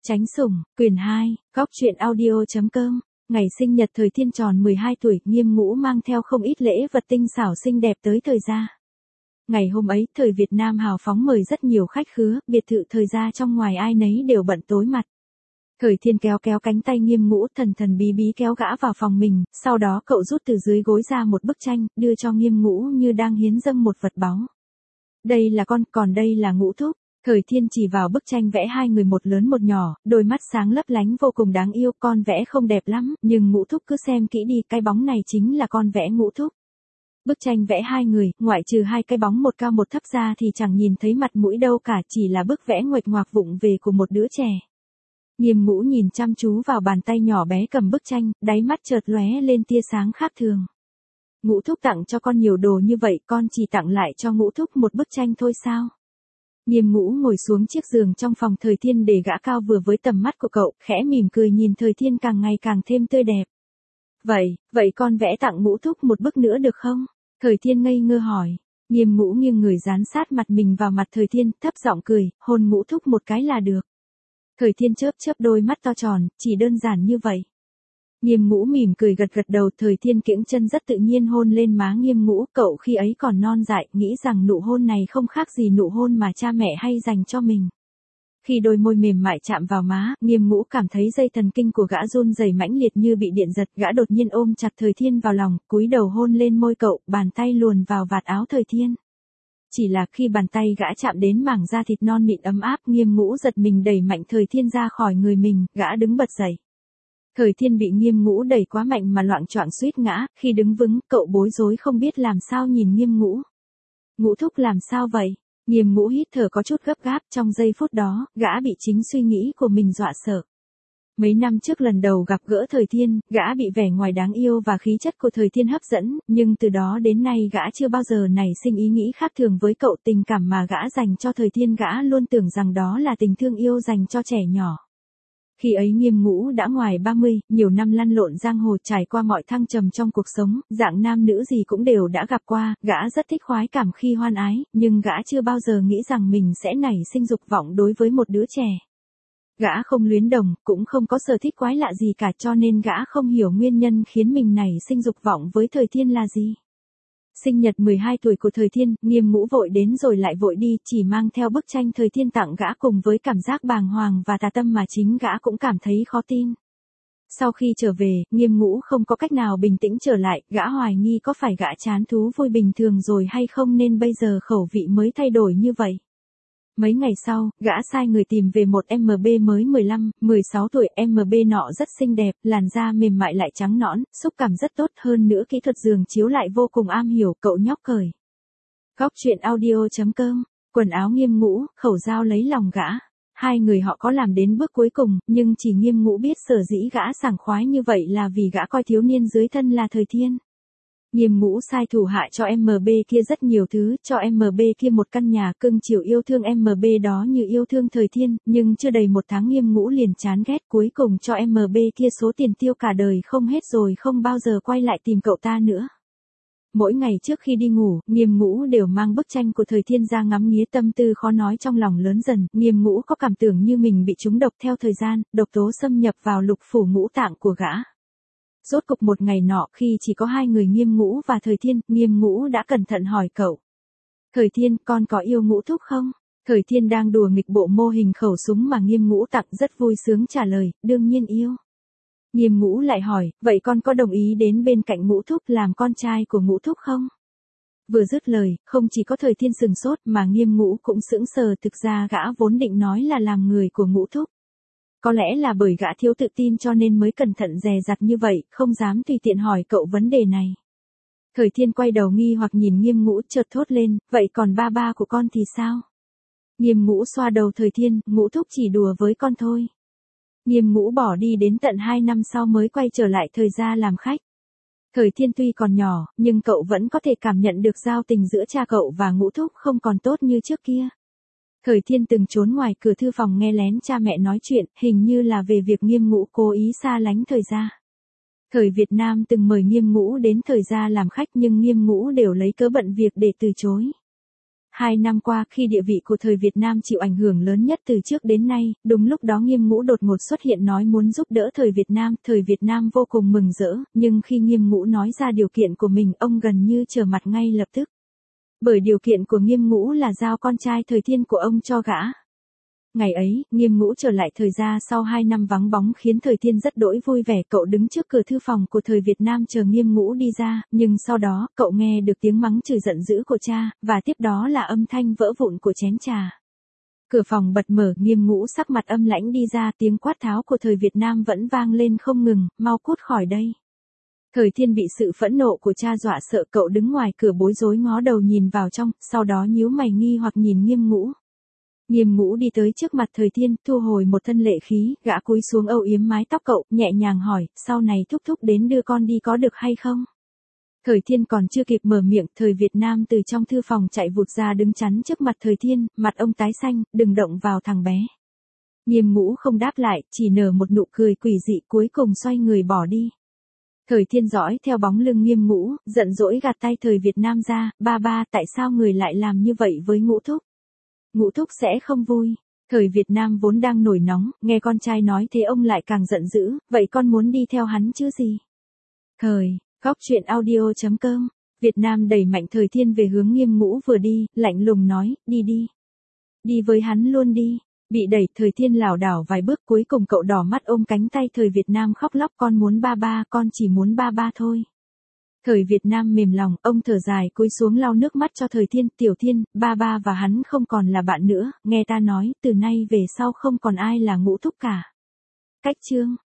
Tránh sủng, quyền 2, góc truyện audio.com. Ngày sinh nhật Thời Thiên tròn 12 tuổi, Nghiêm Ngũ mang theo không ít lễ vật tinh xảo xinh đẹp tới Thời gia. Ngày hôm ấy, Thời Việt Nam hào phóng mời rất nhiều khách khứa, biệt thự Thời gia trong ngoài ai nấy đều bận tối mặt. Thời Thiên kéo kéo cánh tay Nghiêm Ngũ, thần thần bí bí kéo gã vào phòng mình, sau đó cậu rút từ dưới gối ra một bức tranh, đưa cho Nghiêm Ngũ như đang hiến dâng một vật báu. Đây là con, còn đây là Ngũ thúc. Thời Thiên chỉ vào bức tranh vẽ hai người một lớn một nhỏ, đôi mắt sáng lấp lánh vô cùng đáng yêu, con vẽ không đẹp lắm, nhưng Ngũ thúc cứ xem kỹ đi, cái bóng này chính là con vẽ Ngũ thúc. Bức tranh vẽ hai người, ngoại trừ hai cái bóng một cao một thấp ra thì chẳng nhìn thấy mặt mũi đâu cả, chỉ là bức vẽ nguệch ngoạc vụng về của một đứa trẻ. Nghiêm Ngũ nhìn chăm chú vào bàn tay nhỏ bé cầm bức tranh, đáy mắt chợt lóe lên tia sáng khác thường. Ngũ thúc tặng cho con nhiều đồ như vậy, con chỉ tặng lại cho Ngũ thúc một bức tranh thôi sao? Nghiêm Ngũ ngồi xuống chiếc giường trong phòng Thời Thiên để gã cao vừa với tầm mắt của cậu, khẽ mỉm cười nhìn Thời Thiên càng ngày càng thêm tươi đẹp. Vậy con vẽ tặng Ngũ thúc một bức nữa được không? Thời Thiên ngây ngơ hỏi. Nghiêm Ngũ nghiêng người dán sát mặt mình vào mặt Thời Thiên, thấp giọng cười, hôn Ngũ thúc một cái là được. Thời Thiên chớp chớp đôi mắt to tròn, chỉ đơn giản như vậy. Nghiêm Ngũ mỉm cười gật gật đầu, Thời Thiên kiễng chân rất tự nhiên hôn lên má Nghiêm Ngũ, cậu khi ấy còn non dại, nghĩ rằng nụ hôn này không khác gì nụ hôn mà cha mẹ hay dành cho mình. Khi đôi môi mềm mại chạm vào má, Nghiêm Ngũ cảm thấy dây thần kinh của gã run rẩy mãnh liệt như bị điện giật, gã đột nhiên ôm chặt Thời Thiên vào lòng, cúi đầu hôn lên môi cậu, bàn tay luồn vào vạt áo Thời Thiên. Chỉ là khi bàn tay gã chạm đến mảng da thịt non mịn ấm áp, Nghiêm Ngũ giật mình đẩy mạnh Thời Thiên ra khỏi người mình, gã đứng bật dậy. Thời Thiên bị Nghiêm Ngũ đẩy quá mạnh mà loạng choạng suýt ngã, khi đứng vững, cậu bối rối không biết làm sao nhìn Nghiêm Ngũ. Ngũ thúc làm sao vậy? Nghiêm Ngũ hít thở có chút gấp gáp, trong giây phút đó, gã bị chính suy nghĩ của mình dọa sợ. Mấy năm trước lần đầu gặp gỡ Thời Thiên, gã bị vẻ ngoài đáng yêu và khí chất của Thời Thiên hấp dẫn, nhưng từ đó đến nay gã chưa bao giờ nảy sinh ý nghĩ khác thường với cậu, tình cảm mà gã dành cho Thời Thiên gã luôn tưởng rằng đó là tình thương yêu dành cho trẻ nhỏ. Khi ấy Nghiêm Ngũ đã ngoài 30, nhiều năm lăn lộn giang hồ trải qua mọi thăng trầm trong cuộc sống, dạng nam nữ gì cũng đều đã gặp qua, gã rất thích khoái cảm khi hoan ái, nhưng gã chưa bao giờ nghĩ rằng mình sẽ nảy sinh dục vọng đối với một đứa trẻ. Gã không luyến đồng, cũng không có sở thích quái lạ gì cả, cho nên gã không hiểu nguyên nhân khiến mình nảy sinh dục vọng với Thời Thiên là gì. Sinh nhật 12 tuổi của Thời Thiên, Nghiêm Ngũ vội đến rồi lại vội đi, chỉ mang theo bức tranh Thời Thiên tặng gã cùng với cảm giác bàng hoàng và tà tâm mà chính gã cũng cảm thấy khó tin. Sau khi trở về, Nghiêm Ngũ không có cách nào bình tĩnh trở lại, gã hoài nghi có phải gã chán thú vui bình thường rồi hay không nên bây giờ khẩu vị mới thay đổi như vậy. Mấy ngày sau, gã sai người tìm về một MB mới 15, 16 tuổi, MB nọ rất xinh đẹp, làn da mềm mại lại trắng nõn, xúc cảm rất tốt, hơn nữa kỹ thuật giường chiếu lại vô cùng am hiểu, cậu nhóc cởi. Góc truyện audio.com, quần áo Nghiêm Ngũ, khẩu dao lấy lòng gã. Hai người họ có làm đến bước cuối cùng, nhưng chỉ Nghiêm Ngũ biết sở dĩ gã sảng khoái như vậy là vì gã coi thiếu niên dưới thân là Thời Thiên. Nghiêm Ngũ sai thủ hạ cho MB kia rất nhiều thứ, cho MB kia một căn nhà, cưng chiều yêu thương MB đó như yêu thương Thời Thiên, nhưng chưa đầy một tháng Nghiêm Ngũ liền chán ghét, cuối cùng cho MB kia số tiền tiêu cả đời không hết rồi không bao giờ quay lại tìm cậu ta nữa. Mỗi ngày trước khi đi ngủ, Nghiêm Ngũ đều mang bức tranh của Thời Thiên ra ngắm nghía, tâm tư khó nói trong lòng lớn dần, Nghiêm Ngũ có cảm tưởng như mình bị trúng độc theo thời gian, độc tố xâm nhập vào lục phủ ngũ tạng của gã. Rốt cục một ngày nọ khi chỉ có hai người Nghiêm Ngũ và Thời Thiên, Nghiêm Ngũ đã cẩn thận hỏi cậu. Thời Thiên, con có yêu Ngũ thúc không? Thời Thiên đang đùa nghịch bộ mô hình khẩu súng mà Nghiêm Ngũ tặng, rất vui sướng trả lời, đương nhiên yêu. Nghiêm Ngũ lại hỏi, vậy con có đồng ý đến bên cạnh Ngũ thúc làm con trai của Ngũ thúc không? Vừa dứt lời, không chỉ có Thời Thiên sừng sốt mà Nghiêm Ngũ cũng sững sờ, thực ra gã vốn định nói là làm người của Ngũ thúc. Có lẽ là bởi gã thiếu tự tin cho nên mới cẩn thận dè dặt như vậy, không dám tùy tiện hỏi cậu vấn đề này. Thời Thiên quay đầu nghi hoặc nhìn Nghiêm Ngũ, chợt thốt lên, vậy còn ba của con thì sao? Nghiêm Ngũ xoa đầu Thời Thiên, Ngũ thúc chỉ đùa với con thôi. Nghiêm Ngũ bỏ đi đến tận 2 năm sau mới quay trở lại Thời gia làm khách. Thời Thiên tuy còn nhỏ, nhưng cậu vẫn có thể cảm nhận được giao tình giữa cha cậu và Ngũ thúc không còn tốt như trước kia. Thời Thiên từng trốn ngoài cửa thư phòng nghe lén cha mẹ nói chuyện, hình như là về việc Nghiêm Ngũ cố ý xa lánh Thời gia. Thời Việt Nam từng mời Nghiêm Ngũ đến Thời gia làm khách nhưng Nghiêm Ngũ đều lấy cớ bận việc để từ chối. 2 năm qua khi địa vị của thời Việt Nam chịu ảnh hưởng lớn nhất từ trước đến nay, đúng lúc đó Nghiêm Ngũ đột ngột xuất hiện nói muốn giúp đỡ thời Việt Nam vô cùng mừng rỡ, nhưng khi Nghiêm Ngũ nói ra điều kiện của mình ông gần như trở mặt ngay lập tức. Bởi điều kiện của Nghiêm Ngũ là giao con trai Thời Thiên của ông cho gã. Ngày ấy, Nghiêm Ngũ trở lại Thời gia sau 2 năm vắng bóng khiến Thời Thiên rất đỗi vui vẻ. Cậu đứng trước cửa thư phòng của Thời Việt Nam chờ Nghiêm Ngũ đi ra, nhưng sau đó, cậu nghe được tiếng mắng chửi giận dữ của cha, và tiếp đó là âm thanh vỡ vụn của chén trà. Cửa phòng bật mở, Nghiêm Ngũ sắc mặt âm lãnh đi ra, tiếng quát tháo của Thời Việt Nam vẫn vang lên không ngừng, mau cút khỏi đây. Thời Thiên bị sự phẫn nộ của cha dọa sợ, cậu đứng ngoài cửa bối rối ngó đầu nhìn vào trong, sau đó nhíu mày nghi hoặc nhìn Nghiêm Ngũ. Nghiêm Ngũ đi tới trước mặt Thời Thiên, thu hồi một thân lệ khí, gã cúi xuống âu yếm mái tóc cậu, nhẹ nhàng hỏi, sau này thúc thúc đến đưa con đi có được hay không? Thời Thiên còn chưa kịp mở miệng, Thời Việt Nam từ trong thư phòng chạy vụt ra đứng chắn trước mặt Thời Thiên, mặt ông tái xanh, đừng động vào thằng bé. Nghiêm Ngũ không đáp lại, chỉ nở một nụ cười quỷ dị cuối cùng xoay người bỏ đi. Thời Thiên dõi theo bóng lưng Nghiêm Ngũ, giận dỗi gạt tay Thời Việt Nam ra, ba, tại sao người lại làm như vậy với Ngũ thúc? Ngũ thúc sẽ không vui. Thời Việt Nam vốn đang nổi nóng, nghe con trai nói thế ông lại càng giận dữ, vậy con muốn đi theo hắn chứ gì? Góc truyện audio.com, Việt Nam đẩy mạnh Thời Thiên về hướng Nghiêm Ngũ vừa đi, lạnh lùng nói, đi đi. Đi với hắn luôn đi. Bị đẩy, Thời Thiên lảo đảo vài bước, cuối cùng cậu đỏ mắt ôm cánh tay Thời Việt Nam khóc lóc, con muốn ba, con chỉ muốn ba thôi. Thời Việt Nam mềm lòng, ông thở dài cúi xuống lau nước mắt cho Thời Thiên, Tiểu Thiên, ba và hắn không còn là bạn nữa, nghe ta nói, từ nay về sau không còn ai là Ngũ thúc cả. Cách chương